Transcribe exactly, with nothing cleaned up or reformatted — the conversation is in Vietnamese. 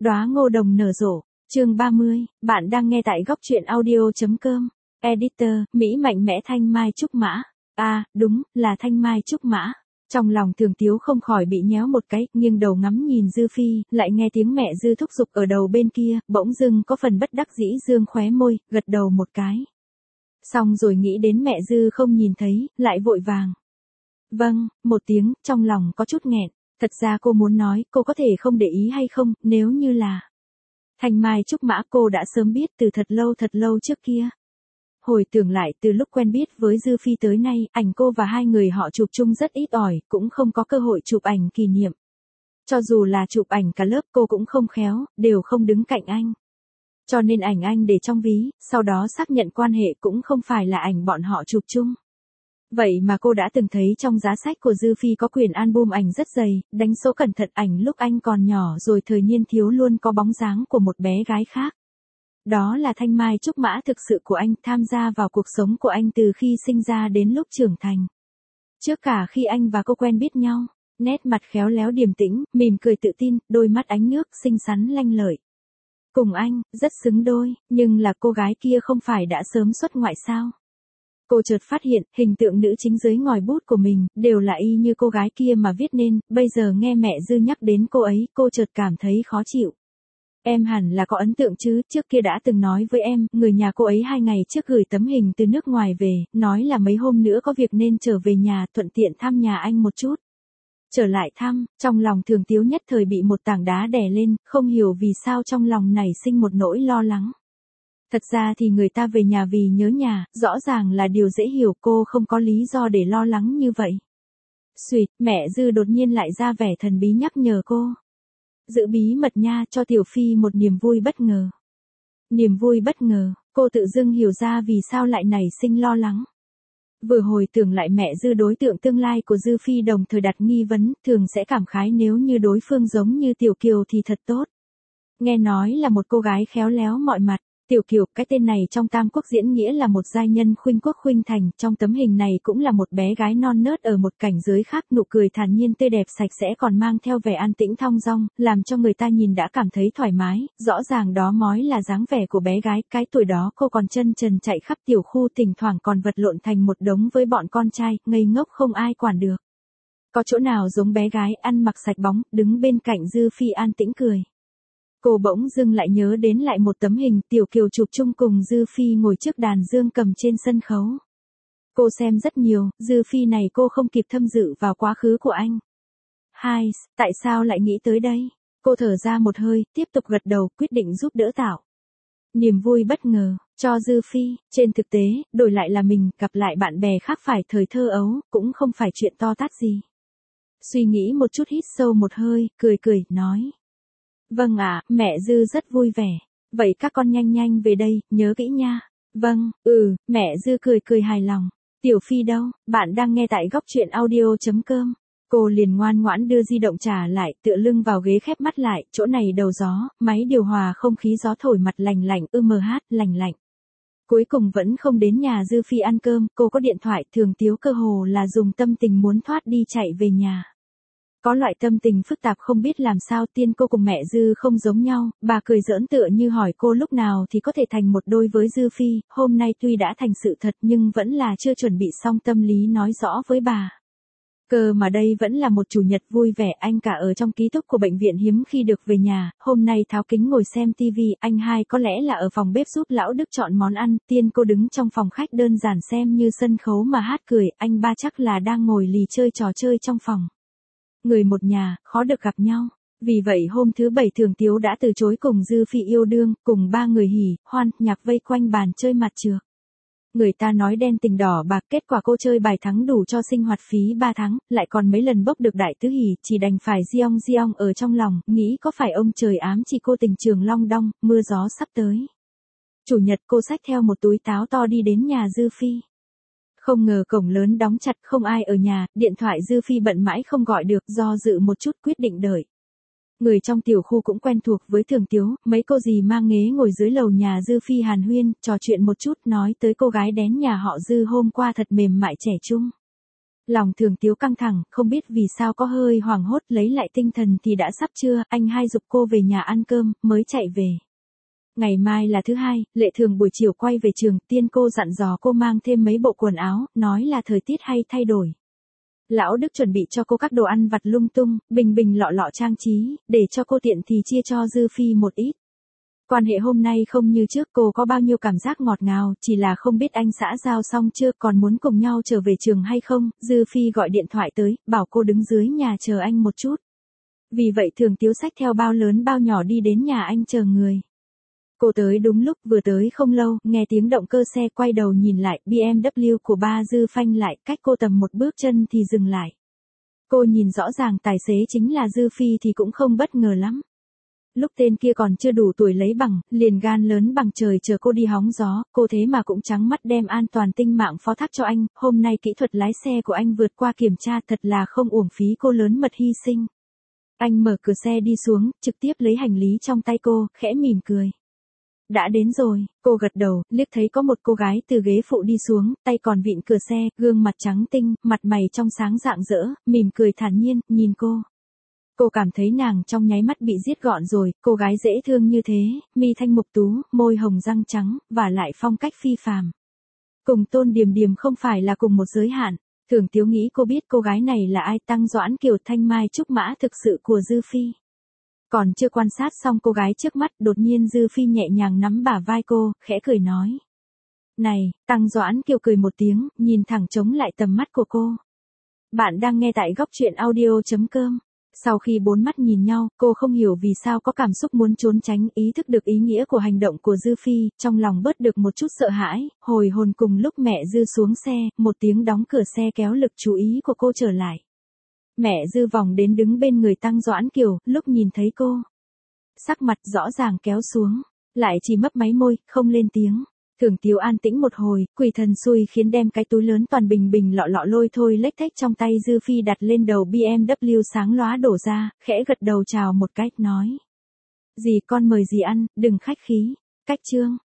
Đóa ngô đồng nở rộ, chương ba mươi, bạn đang nghe tại góc truyện audio.com. Editor, Mỹ mạnh mẽ Thanh Mai Trúc Mã. À, đúng, là Thanh Mai Trúc Mã. Trong lòng Thường Tiếu không khỏi bị nhéo một cái, nghiêng đầu ngắm nhìn Dư Phi, lại nghe tiếng mẹ Dư thúc giục ở đầu bên kia, bỗng dưng có phần bất đắc dĩ dương khóe môi, gật đầu một cái. Xong rồi nghĩ đến mẹ Dư không nhìn thấy, lại vội vàng. Vâng, một tiếng, trong lòng có chút nghẹn. Thật ra cô muốn nói, cô có thể không để ý hay không, nếu như là Thanh Mai Trúc Mã cô đã sớm biết từ thật lâu thật lâu trước kia. Hồi tưởng lại từ lúc quen biết với Dư Phi tới nay, ảnh cô và hai người họ chụp chung rất ít ỏi, cũng không có cơ hội chụp ảnh kỷ niệm. Cho dù là chụp ảnh cả lớp cô cũng không khéo, đều không đứng cạnh anh. Cho nên ảnh anh để trong ví, sau đó xác nhận quan hệ cũng không phải là ảnh bọn họ chụp chung. Vậy mà cô đã từng thấy trong giá sách của Dư Phi có quyển album ảnh rất dày, đánh số cẩn thận ảnh lúc anh còn nhỏ rồi thời niên thiếu luôn có bóng dáng của một bé gái khác. Đó là Thanh Mai Trúc Mã thực sự của anh, tham gia vào cuộc sống của anh từ khi sinh ra đến lúc trưởng thành. Trước cả khi anh và cô quen biết nhau, nét mặt khéo léo điềm tĩnh, mỉm cười tự tin, đôi mắt ánh nước, xinh xắn lanh lợi. Cùng anh, rất xứng đôi, nhưng là cô gái kia không phải đã sớm xuất ngoại sao? Cô chợt phát hiện, hình tượng nữ chính dưới ngòi bút của mình, đều là y như cô gái kia mà viết nên, bây giờ nghe mẹ Dư nhắc đến cô ấy, cô chợt cảm thấy khó chịu. Em hẳn là có ấn tượng chứ, trước kia đã từng nói với em, người nhà cô ấy hai ngày trước gửi tấm hình từ nước ngoài về, nói là mấy hôm nữa có việc nên trở về nhà, thuận tiện thăm nhà anh một chút. Trở lại thăm, trong lòng Thường Tiếu nhất thời bị một tảng đá đè lên, không hiểu vì sao trong lòng nảy sinh một nỗi lo lắng. Thật ra thì người ta về nhà vì nhớ nhà, rõ ràng là điều dễ hiểu, cô không có lý do để lo lắng như vậy. Xuyệt, mẹ Dư đột nhiên lại ra vẻ thần bí nhắc nhở cô. Giữ bí mật nha, cho Tiểu Phi một niềm vui bất ngờ. Niềm vui bất ngờ, cô tự dưng hiểu ra vì sao lại nảy sinh lo lắng. Vừa hồi tưởng lại mẹ Dư đối tượng tương lai của Dư Phi đồng thời đặt nghi vấn, thường sẽ cảm khái nếu như đối phương giống như Tiểu Kiều thì thật tốt. Nghe nói là một cô gái khéo léo mọi mặt. Tiểu Kiều, cái tên này trong Tam Quốc diễn nghĩa là một giai nhân khuynh quốc khuynh thành, trong tấm hình này cũng là một bé gái non nớt ở một cảnh giới khác, nụ cười thản nhiên tươi đẹp sạch sẽ còn mang theo vẻ an tĩnh thong dong, làm cho người ta nhìn đã cảm thấy thoải mái, rõ ràng đó mói là dáng vẻ của bé gái, cái tuổi đó cô còn chân trần chạy khắp tiểu khu, thỉnh thoảng còn vật lộn thành một đống với bọn con trai, ngây ngốc không ai quản được. Có chỗ nào giống bé gái, ăn mặc sạch bóng, đứng bên cạnh Dư Phi an tĩnh cười. Cô bỗng dưng lại nhớ đến lại một tấm hình Tiểu Kiều chụp chung cùng Dư Phi ngồi trước đàn dương cầm trên sân khấu. Cô xem rất nhiều, Dư Phi này cô không kịp thâm dự vào quá khứ của anh. Hai, tại sao lại nghĩ tới đây? Cô thở ra một hơi, tiếp tục gật đầu, quyết định giúp đỡ tạo niềm vui bất ngờ cho Dư Phi. Trên thực tế, đổi lại là mình, gặp lại bạn bè khác phải thời thơ ấu, cũng không phải chuyện to tát gì. Suy nghĩ một chút, hít sâu một hơi, cười cười, nói. Vâng ạ, mẹ Dư rất vui vẻ. Vậy các con nhanh nhanh về đây, nhớ kỹ nha. Vâng, ừ, mẹ Dư cười cười hài lòng. Tiểu Phi đâu, bạn đang nghe tại góc truyện audio.com. Cô liền ngoan ngoãn đưa di động trả lại, tựa lưng vào ghế khép mắt lại, chỗ này đầu gió, máy điều hòa không khí gió thổi mặt lành lạnh, ưm mờ hát, lành lạnh. Cuối cùng vẫn không đến nhà Dư Phi ăn cơm, cô có điện thoại, Thường Tiếu cơ hồ là dùng tâm tình muốn thoát đi chạy về nhà. Có loại tâm tình phức tạp không biết làm sao, tiên cô cùng mẹ Dư không giống nhau, bà cười giỡn tựa như hỏi cô lúc nào thì có thể thành một đôi với Dư Phi, hôm nay tuy đã thành sự thật nhưng vẫn là chưa chuẩn bị xong tâm lý nói rõ với bà. Cơ mà đây vẫn là một chủ nhật vui vẻ, anh cả ở trong ký túc của bệnh viện hiếm khi được về nhà, hôm nay tháo kính ngồi xem tivi, anh hai có lẽ là ở phòng bếp giúp lão Đức chọn món ăn, tiên cô đứng trong phòng khách đơn giản xem như sân khấu mà hát cười, anh ba chắc là đang ngồi lì chơi trò chơi trong phòng. Người một nhà, khó được gặp nhau. Vì vậy hôm thứ bảy Thường Tiếu đã từ chối cùng Dư Phi yêu đương, cùng ba người hỉ, hoan, nhạc vây quanh bàn chơi mặt trược. Người ta nói đen tình đỏ bạc, kết quả cô chơi bài thắng đủ cho sinh hoạt phí ba tháng, lại còn mấy lần bốc được đại tứ hỉ, chỉ đành phải giong giong ở trong lòng, nghĩ có phải ông trời ám chỉ cô tình trường long đong, mưa gió sắp tới. Chủ nhật cô xách theo một túi táo to đi đến nhà Dư Phi. Không ngờ cổng lớn đóng chặt, không ai ở nhà, điện thoại Dư Phi bận mãi không gọi được, do dự một chút quyết định đợi. Người trong tiểu khu cũng quen thuộc với Thường Tiếu, mấy cô dì mang nghế ngồi dưới lầu nhà Dư Phi hàn huyên, trò chuyện một chút, nói tới cô gái đén nhà họ Dư hôm qua thật mềm mại trẻ trung. Lòng Thường Tiếu căng thẳng, không biết vì sao có hơi hoảng hốt, lấy lại tinh thần thì đã sắp trưa, anh hai giục cô về nhà ăn cơm, mới chạy về. Ngày mai là thứ hai, Lệ Thường buổi chiều quay về trường, tiên cô dặn dò cô mang thêm mấy bộ quần áo, nói là thời tiết hay thay đổi. Lão Đức chuẩn bị cho cô các đồ ăn vặt lung tung, bình bình lọ lọ trang trí, để cho cô tiện thì chia cho Dư Phi một ít. Quan hệ hôm nay không như trước, cô có bao nhiêu cảm giác ngọt ngào, chỉ là không biết anh xã giao xong chưa, còn muốn cùng nhau trở về trường hay không. Dư Phi gọi điện thoại tới, bảo cô đứng dưới nhà chờ anh một chút. Vì vậy Thường Tiếu xách theo bao lớn bao nhỏ đi đến nhà anh chờ người. Cô tới đúng lúc, vừa tới không lâu, nghe tiếng động cơ xe, quay đầu nhìn lại, bê em vê của ba Dư phanh lại, cách cô tầm một bước chân thì dừng lại. Cô nhìn rõ ràng tài xế chính là Dư Phi thì cũng không bất ngờ lắm. Lúc tên kia còn chưa đủ tuổi lấy bằng, liền gan lớn bằng trời chờ cô đi hóng gió, cô thế mà cũng trắng mắt đem an toàn tinh mạng phó thác cho anh, hôm nay kỹ thuật lái xe của anh vượt qua kiểm tra, thật là không uổng phí cô lớn mật hy sinh. Anh mở cửa xe đi xuống, trực tiếp lấy hành lý trong tay cô, khẽ mỉm cười. Đã đến rồi, cô gật đầu, liếc thấy có một cô gái từ ghế phụ đi xuống, tay còn vịn cửa xe, gương mặt trắng tinh, mặt mày trong sáng rạng rỡ, mỉm cười thản nhiên, nhìn cô. Cô cảm thấy nàng trong nháy mắt bị giết gọn rồi, cô gái dễ thương như thế, mi thanh mục tú, môi hồng răng trắng, và lại phong cách phi phàm. Cùng Tôn Điềm Điềm không phải là cùng một giới hạn. Thường Tiếu nghĩ cô biết cô gái này là ai, Tăng Doãn Kiều, thanh mai trúc mã thực sự của Dư Phi. Còn chưa quan sát xong cô gái trước mắt, đột nhiên Dư Phi nhẹ nhàng nắm bả vai cô, khẽ cười nói. Này, Tăng Doãn Kiều cười một tiếng, nhìn thẳng chống lại tầm mắt của cô. Bạn đang nghe tại góc truyện audio.com. Sau khi bốn mắt nhìn nhau, cô không hiểu vì sao có cảm xúc muốn trốn tránh, ý thức được ý nghĩa của hành động của Dư Phi, trong lòng bớt được một chút sợ hãi, hồi hồn cùng lúc mẹ Dư xuống xe, một tiếng đóng cửa xe kéo lực chú ý của cô trở lại. Mẹ Dư vòng đến đứng bên người Tăng Doãn Kiều, lúc nhìn thấy cô. Sắc mặt rõ ràng kéo xuống, lại chỉ mấp máy môi, không lên tiếng. Thường Tiếu an tĩnh một hồi, quỷ thần xui khiến đem cái túi lớn toàn bình bình lọ lọ lôi thôi lếch thếch trong tay Dư Phi đặt lên đầu bê em vê sáng lóa đổ ra, khẽ gật đầu chào một cách, nói. Dì con mời dì ăn, đừng khách khí. Cách chương.